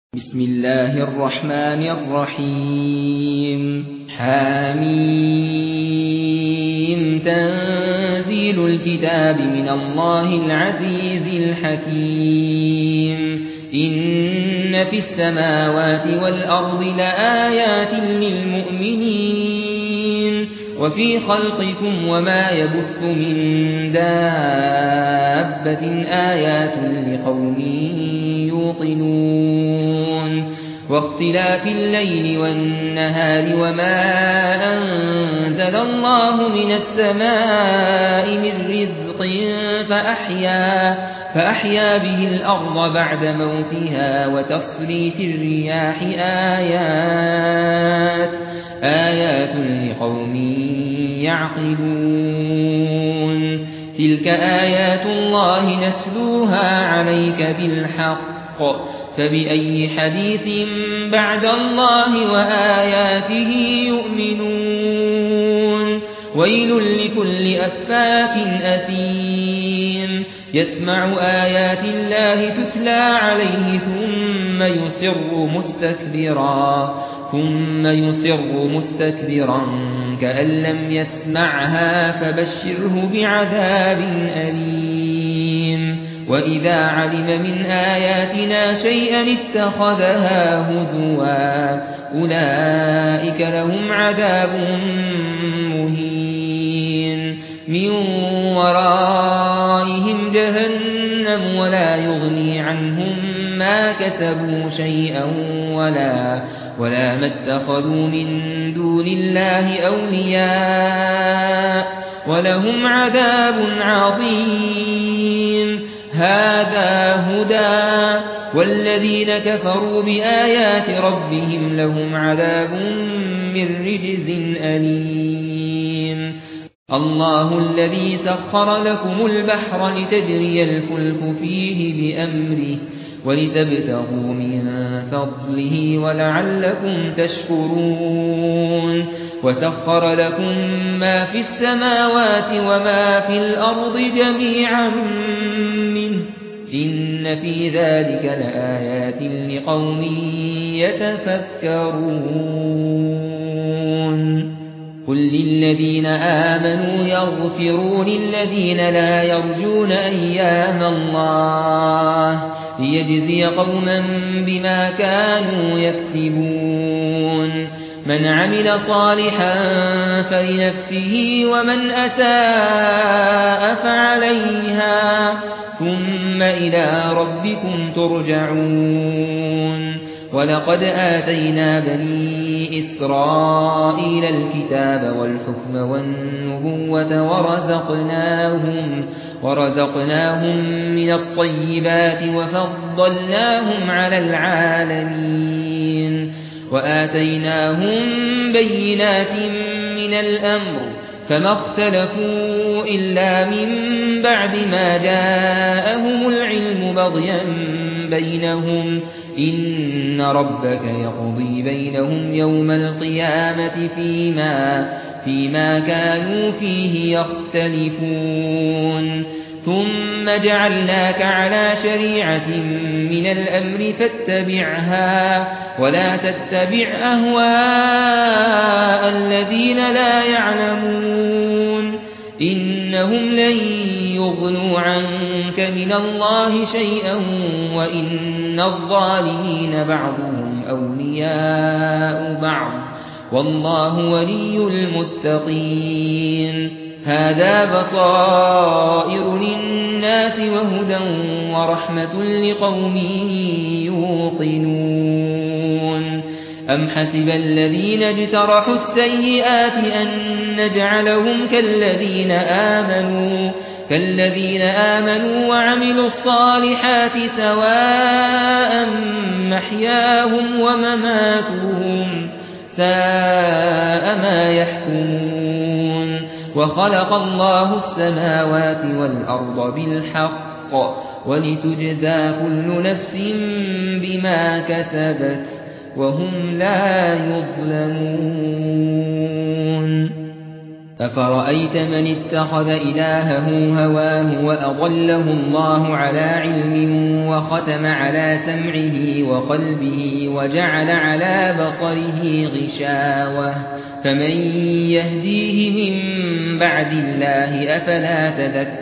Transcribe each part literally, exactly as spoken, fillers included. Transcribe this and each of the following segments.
بسم الله الرحمن الرحيم حميم تنزيل الكتاب من الله العزيز الحكيم إن في السماوات والأرض لآيات للمؤمنين وفي خلقكم وما يبث من دابة آيات لقوم يوقنون واختلاف الليل والنهار وما أنزل الله من السماء من رزق فأحيا, فأحيا به الأرض بعد موتها وتصريف الرياح آيات, آيات لقوم يعقلون تلك آيات الله نتلوها عليك بالحق فبأي حديث بعد الله وآياته يؤمنون ويل لكل أفاك أثيم يسمع آيات الله تتلى عليه ثم يصر مستكبرا ثم يصر مستكبرا كأن لم يسمعها فبشره بعذاب أليم وإذا علم من آياتنا شيئا اتخذها هزوا أولئك لهم عذاب مهين من ورائهم جهنم ولا يغني عنهم ما كسبوا شيئا ولا, ولا ما اتخذوا من دون الله أولياء ولهم عذاب عظيم هذا هدى والذين كفروا بآيات ربهم لهم عذاب من رجز أليم الله الذي سخر لكم البحر لتجري الفلك فيه بأمره ولتبتغوا من فضله ولعلكم تشكرون وسخر لكم ما في السماوات وما في الأرض جميعا منه إن في ذلك لآيات لقوم يتفكرون قل للذين آمنوا يغفروا للذين لا يرجون أيام الله ليجزي قوما بما كانوا يكسبون من عمل صالحا فلنفسه ومن أساء فعليها ثم إلى ربكم ترجعون ولقد آتينا بني إسرائيل الكتاب والحكم والنبوة ورزقناهم, ورزقناهم من الطيبات وفضلناهم على العالمين وآتيناهم بينات من الأمر فما اختلفوا إلا من بعد ما جاءهم العلم بغيا بينهم إن ربك يقضي بينهم يوم القيامة فيما, فيما كانوا فيه يختلفون ثم جعلناك على شريعة من الأمر فاتبعها ولا تتبع أهواء الذين لا يعلمون إنهم لن يغنوا عنك من الله شيئا وإن الظالمين بعضهم أولياء بعض والله ولي المتقين هذا بصائر للناس وهدى ورحمة لقوم يوقنون أم حسب الذين اجترحوا السيئات أن نجعلهم كالذين آمنوا كالذين آمنوا وعملوا الصالحات سواء محياهم ومماتهم ساء ما يحكمون وخلق الله السماوات والأرض بالحق ولتجزى كل نفس بما كسبت وهم لا يظلمون أفرأيت من اتخذ إلهه هواه وأضله الله على علم وختم على سمعه وقلبه وجعل على بصره غشاوة فمن يهديه من بعد الله أفلا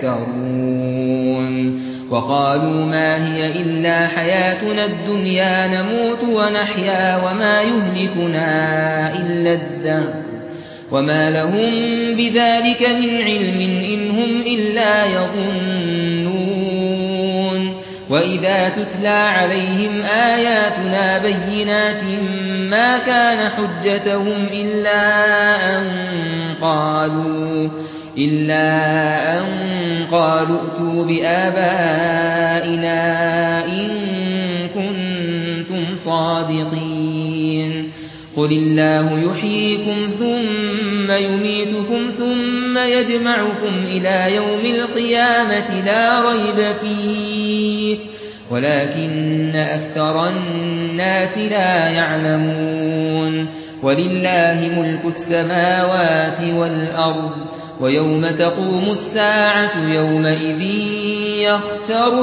تذكرون وقالوا ما هي إلا حياتنا الدنيا نموت ونحيا وما يهلكنا إلا الدهر وما لهم بذلك من علم إن هم إلا يظنون وإذا تتلى عليهم آياتنا بينات ما كان حجتهم إلا أن قالوا إلا أن قالوا ائتوا بآبائنا إن كنتم صادقين قل الله يحييكم ثم يميتكم ثم يجمعكم إلى يوم القيامة لا ريب فيه ولكن أكثر الناس لا يعلمون ولله ملك السماوات والأرض ويوم تقوم الساعة يومئذ يخسر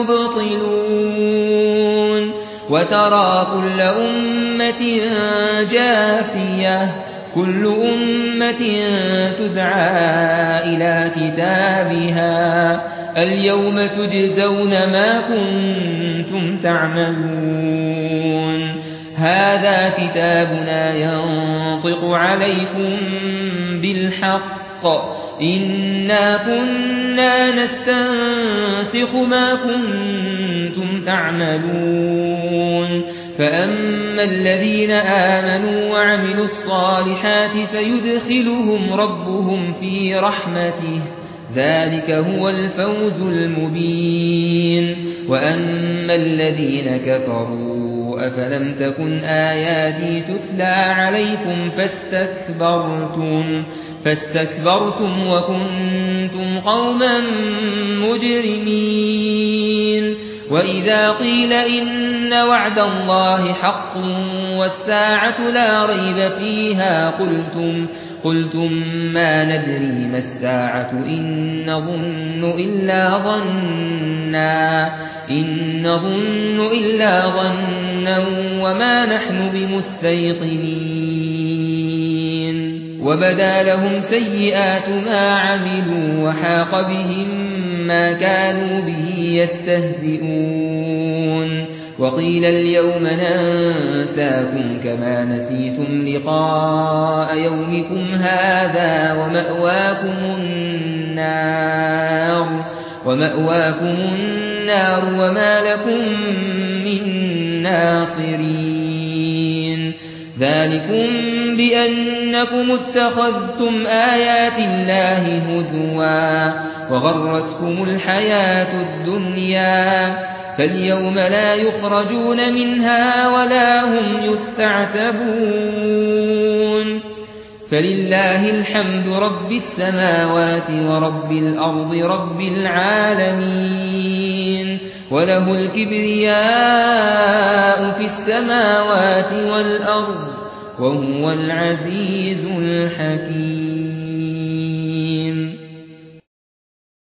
المبطلون وترى كل أمة جاثية كل أمة تدعى إلى كتابها اليوم تجزون ما كنتم تعملون هذا كتابنا ينطق عليكم بالحق إنا كنا نستنسخ ما كنتم تعملون فأما الذين آمنوا وعملوا الصالحات فيدخلهم ربهم في رحمته ذلك هو الفوز المبين وأما الذين كفروا أفلم تكن آياتي تتلى عليكم فاستكبرتم فاستكبرتم وكنتم قوما مجرمين وإذا قيل إن وعد الله حق والساعة لا ريب فيها قلتم قلتم ما ندري ما الساعة إن نظن إلا ظنا إن نظن إلا ظنا وما نحن بمستيقنين وبدا لهم سيئات ما عملوا وحاق بهم ما كانوا به يستهزئون وقيل اليوم ننساكم كما نسيتم لقاء يومكم هذا ومأواكم النار ومأواكم النار وما لكم من ناصرين ذلكم بأنكم اتخذتم آيات الله هزوا وغرتكم الحياة الدنيا فاليوم لا يخرجون منها ولا هم يستعتبون فلله الحمد رب السماوات ورب الأرض رب العالمين وله الكبرياء في السماوات والأرض وهو العزيز الحكيم